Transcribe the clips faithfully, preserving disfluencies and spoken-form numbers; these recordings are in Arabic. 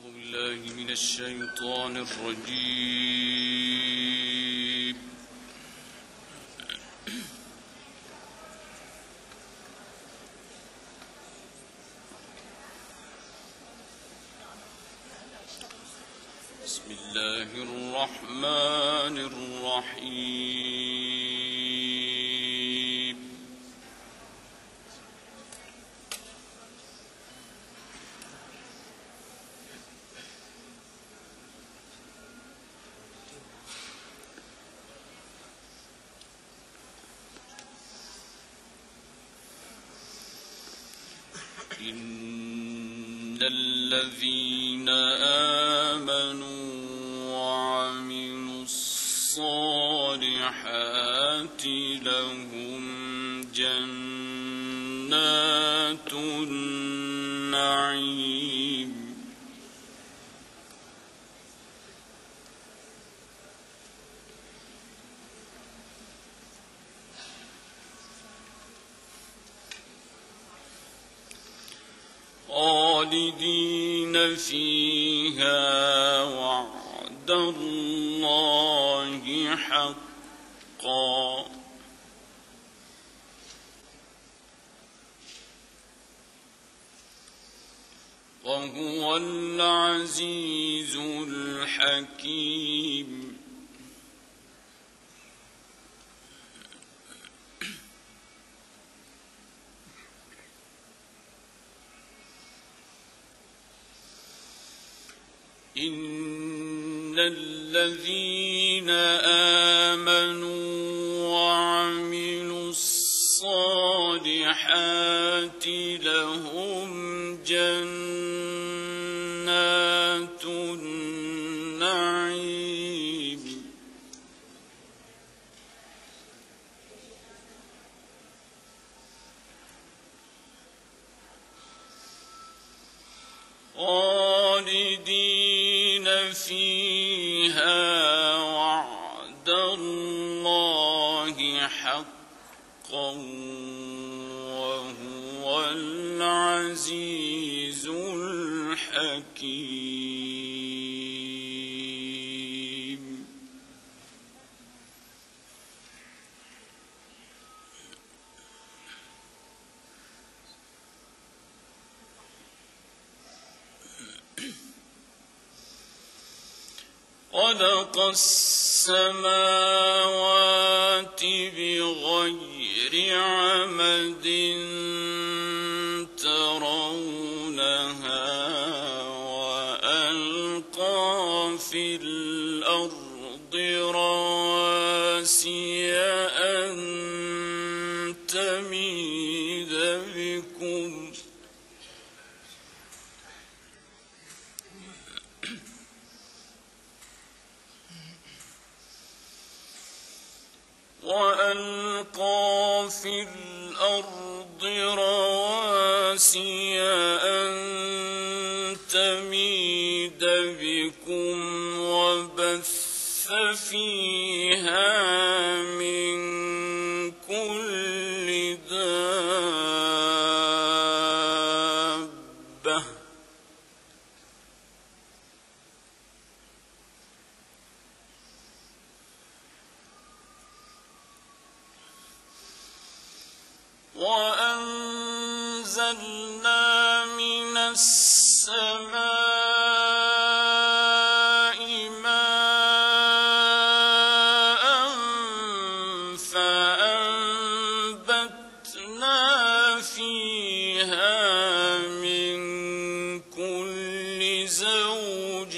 بالله من الشيطان الرجيم. بسم الله الرحمن الرحيم. إن الذين آمنوا وعملوا الصالحات لهم جنات النعيم خالدين فيها وعد الله حقا وهو العزيز الحكيم. إن الذين آمنوا وعملوا الصالحات لهم جنات النعيم خالدين فيها وعد الله حقا وهو العزيز الحكيم. خلق السماوات بغير عمد ترونها وألقى في الأرض رواسي أن تميد بكم وألقى في الأرض رواسي أن تميد بكم وبث فيها من كل دابة وأنزلنا من السماء ماء فأنبتنا فيها من كل زوج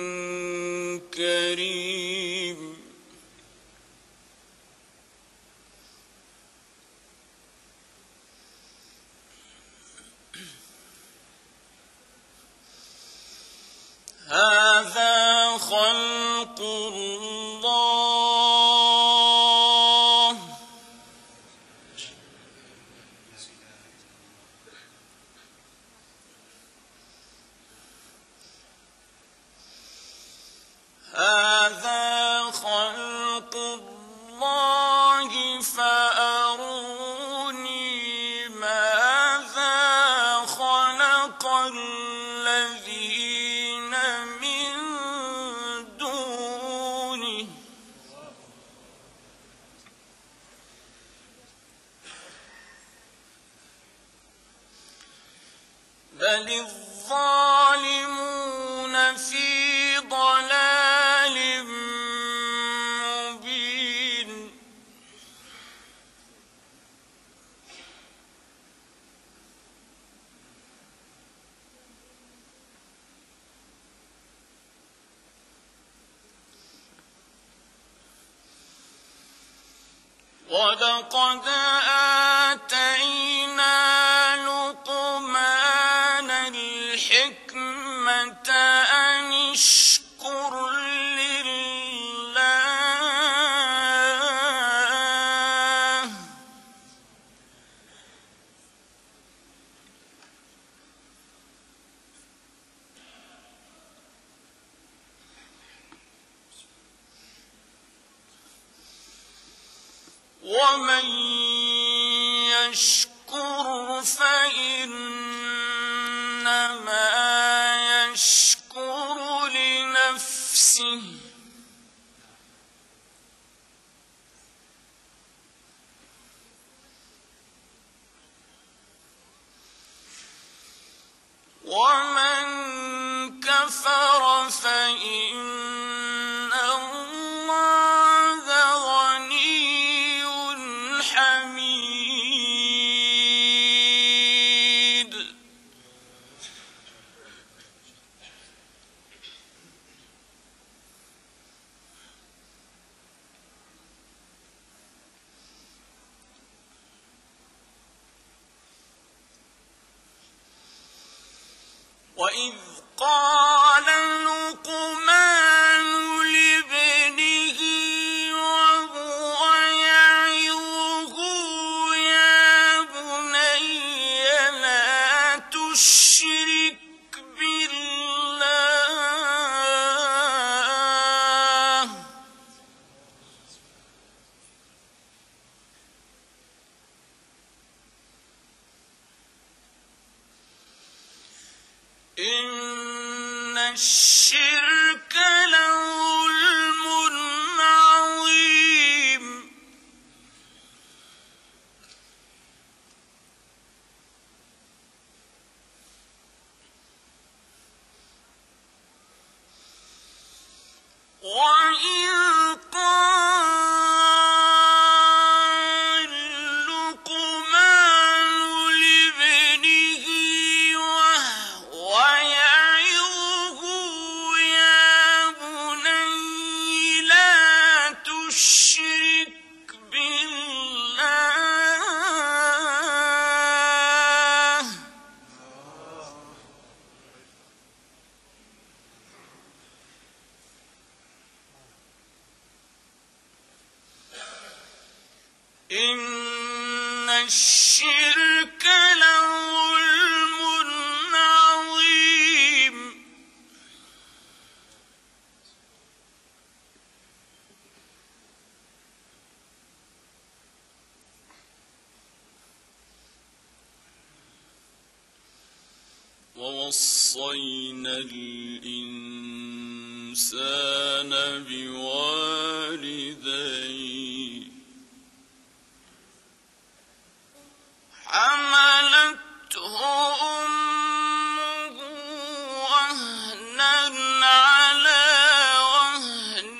كريم. هذا خلق الله هذا خلق الله فأروني ماذا خلق الذين بل الظالمون في ضلال مبين ولقد آتينا لقمان الحكمة أن اشكر لله ومن يشكر فإنما يشكر لنفسه ومن كفر فإن الله غني حميد وإذ قال لقمان لابنه وهو يعظه يا بني لا تشرك بالله إن الشرك لظلم عظيم وإذ قال لقمان لابنه وهو يعظه يا بني لا تشرك بالله إن الشرك لظلم عظيم ووصينا الإنسان بوالديه حملته أمه وهنا على وهن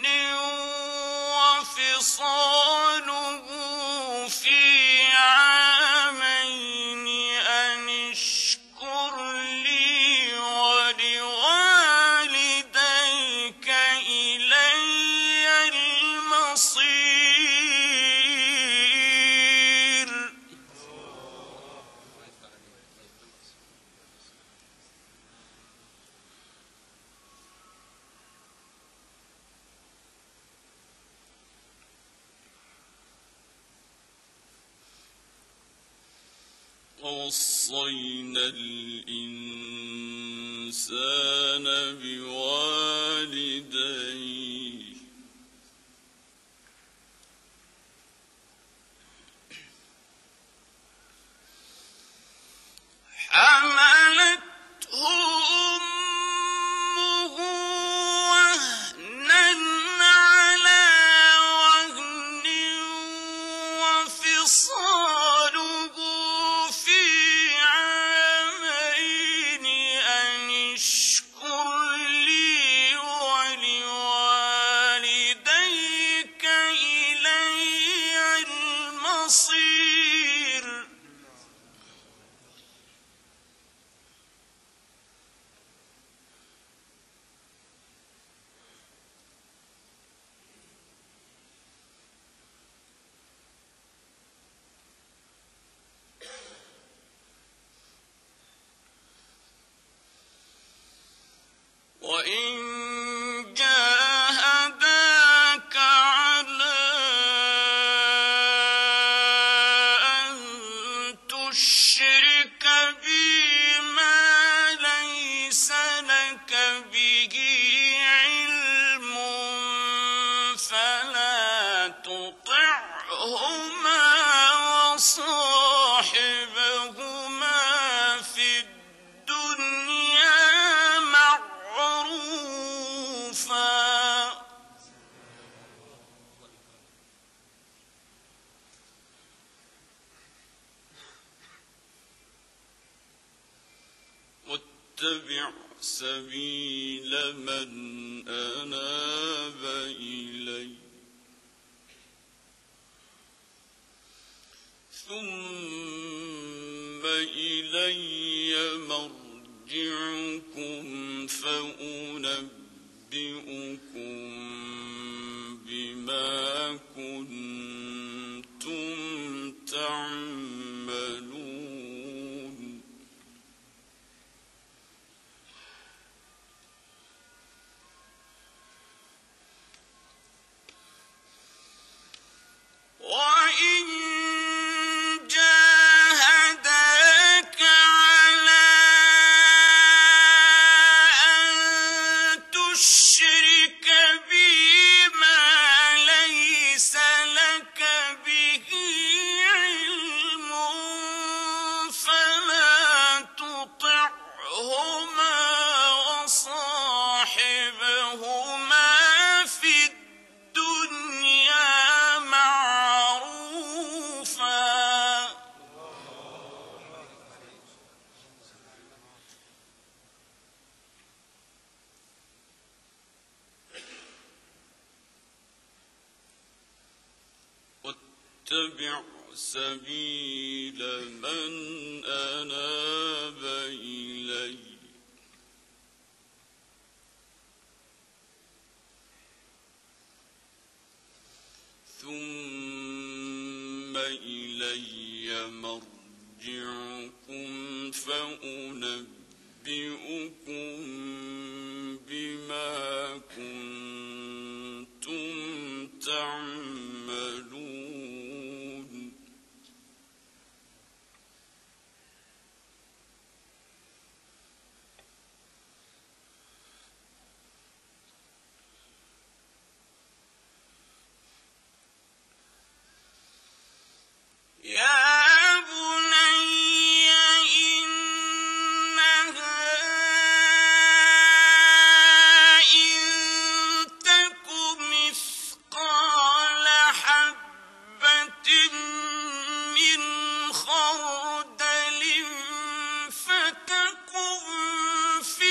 وفصاله في عامين أن اشكر لي ولوالديك إلي المصير ووصينا الإنسان بوالديه حملته أمه وهنا على وهن وفصاله في عامين وإن جاهداك على أن تشرك بي ما ليس لك به علم فلا تطعهما وصاحبهما في الدنيا معروفا واتبع سبيل من أناب إلي ثم إلي مرجعكم فأنبئكم بما كنتم تعملون وإن جاهداك على أن تشرك بي ما ليس لك به علم فلا تطعهما وصاحبهما في الدنيا معروفا واتبع سبيل من أناب إلي ثم إلي مرجعكم فأنبئكم بما كنتم تعملون يا بني إنها إن تك مثقال حبة من خردل فتكن في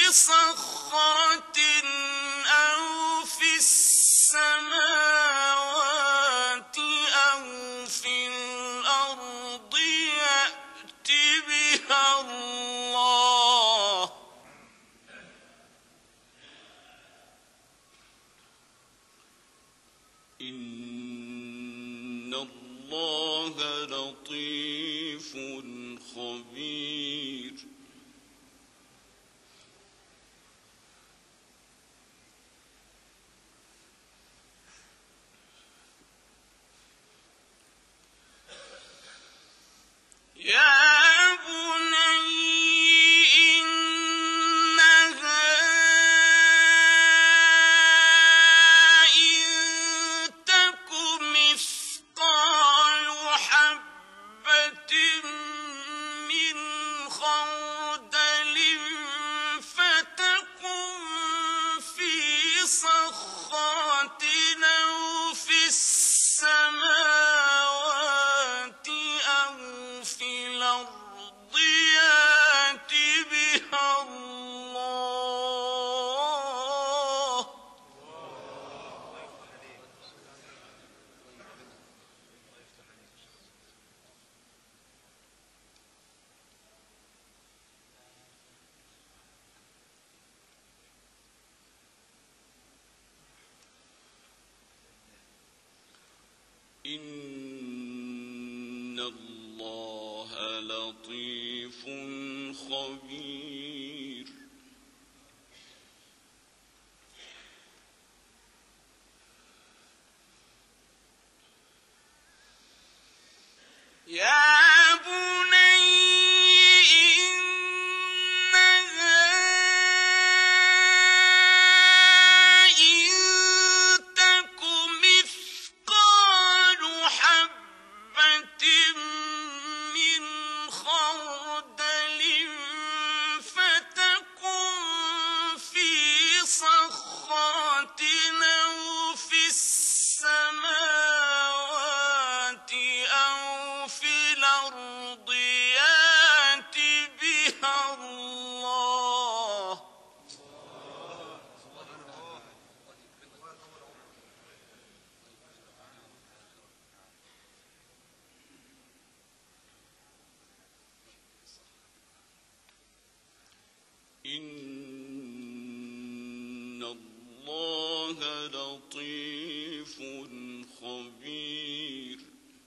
صخرة أو في السماوات أو في الأرض يأت بها الله إن الله لطيف خبير يا بني إنها إن تك مثقال حبة من خردل فتكن في صخرة أو في السماوات أو في الأرض يأت بها الله إن الله لطيف خبير إن الله لطيف خبير.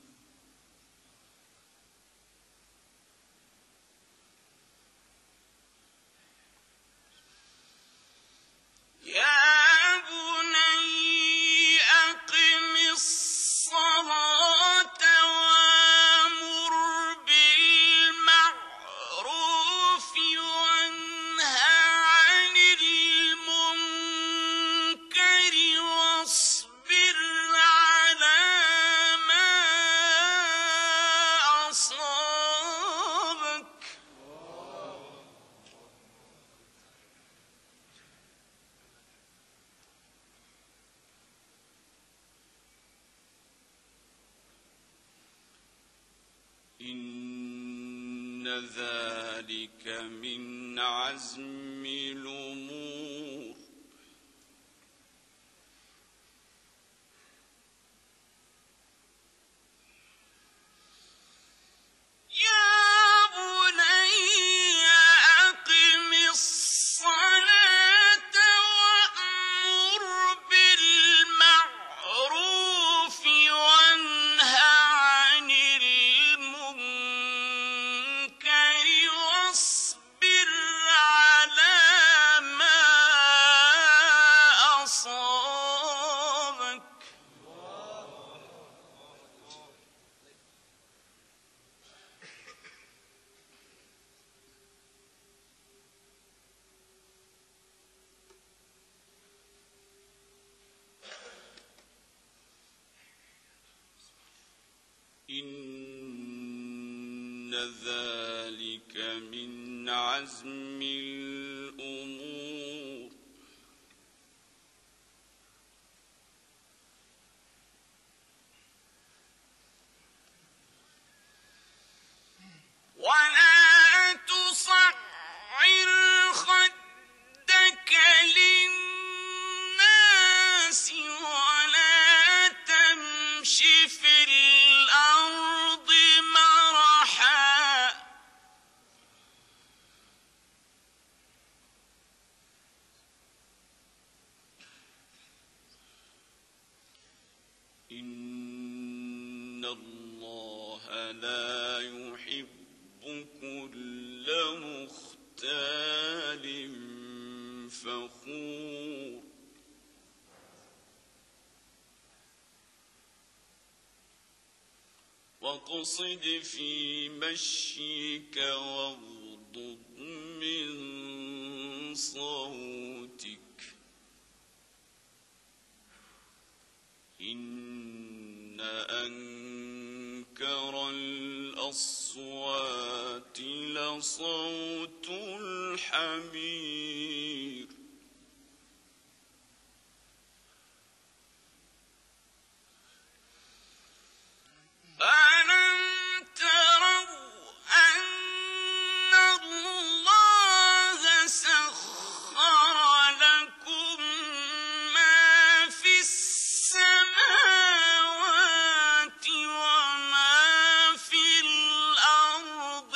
يا بني أقم الصلاة وأمر بالمعروف وانه عن المنكر واصبر على ما أصابك. إن ذلك من عزم الأمور. يا بني أقم الصلاة وأمر بالمعروف وانه عن المنكر واصبر على ما أصابك. إن ذلك من عزم الأمور. ولا تصعر خدك للناس ولا تمش في الأرض مرحا. إن الله لا يحب كل مختال فخور. واقصد في مشيك واغضض من صوتك. إن أنكر الأصوات لصوت الحمير. ألم تروا أن الله سخر لكم ما في السماوات وما في الأرض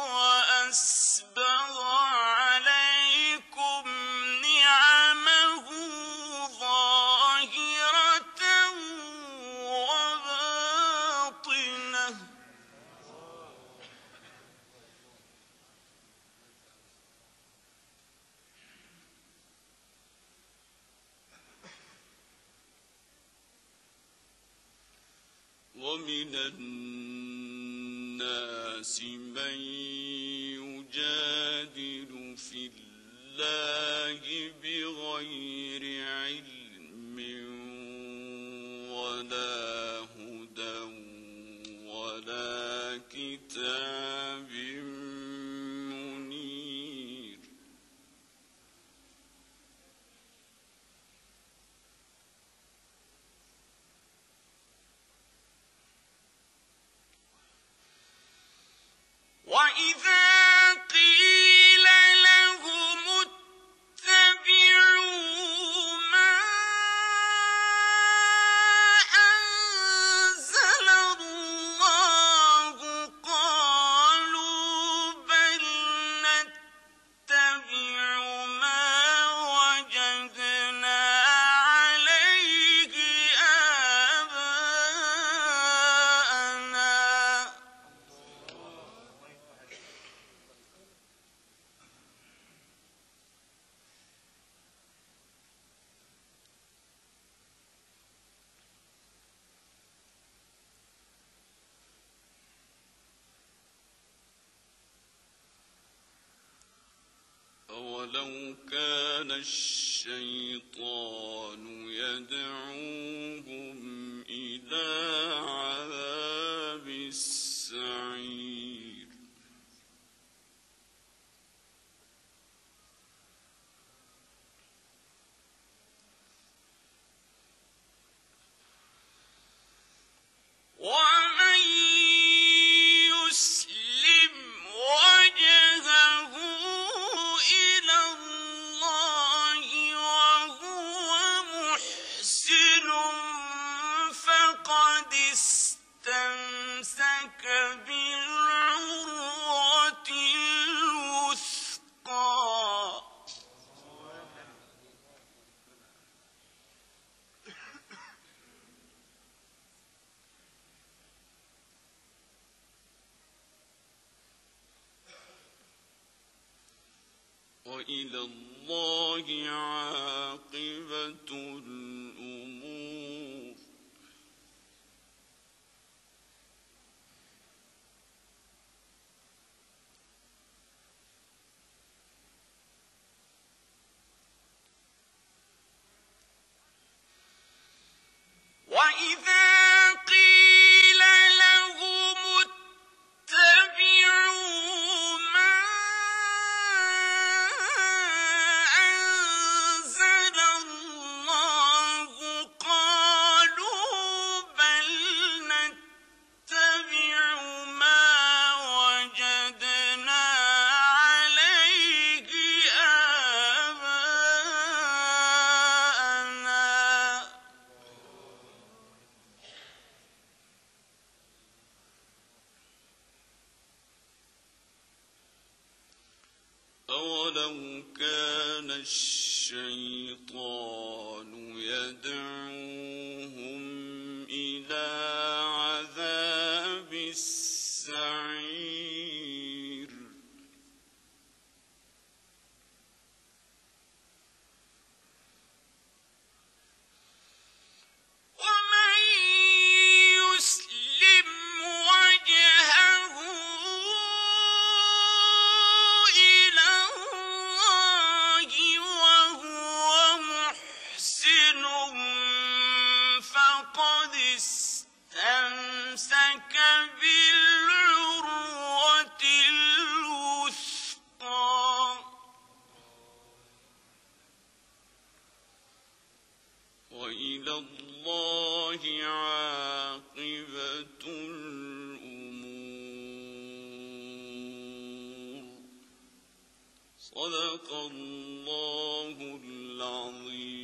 وأسبغ عليكم نعمه ظاهرة وباطنة. ومن الناس من يجادل في الله بغير علم ولا هدى ولا كتاب منير. وإذا قيل لهم اتبعوا ما أنزل الله قالوا بل نتبع أولو كان الشيطان يدعوهم إلى عذاب السعير ومن يسلم وجهه إلى الله وهو محسن فقد استمسك بالعروة الوثقى وإلى الله عاقبة الأمور وإذا قيل لهم اتبعوا ما أنزل الله قالوا بل نتبع ما وجدنا عليه آباءنا أولو كان الشيطان يدعوهم إلى عذاب السعير ومن يسلم وجهه إلى الله وهو محسن فقد استمسك بالعروة الوثقى وإلى الله عاقبة الأمور صدق الله العظيم.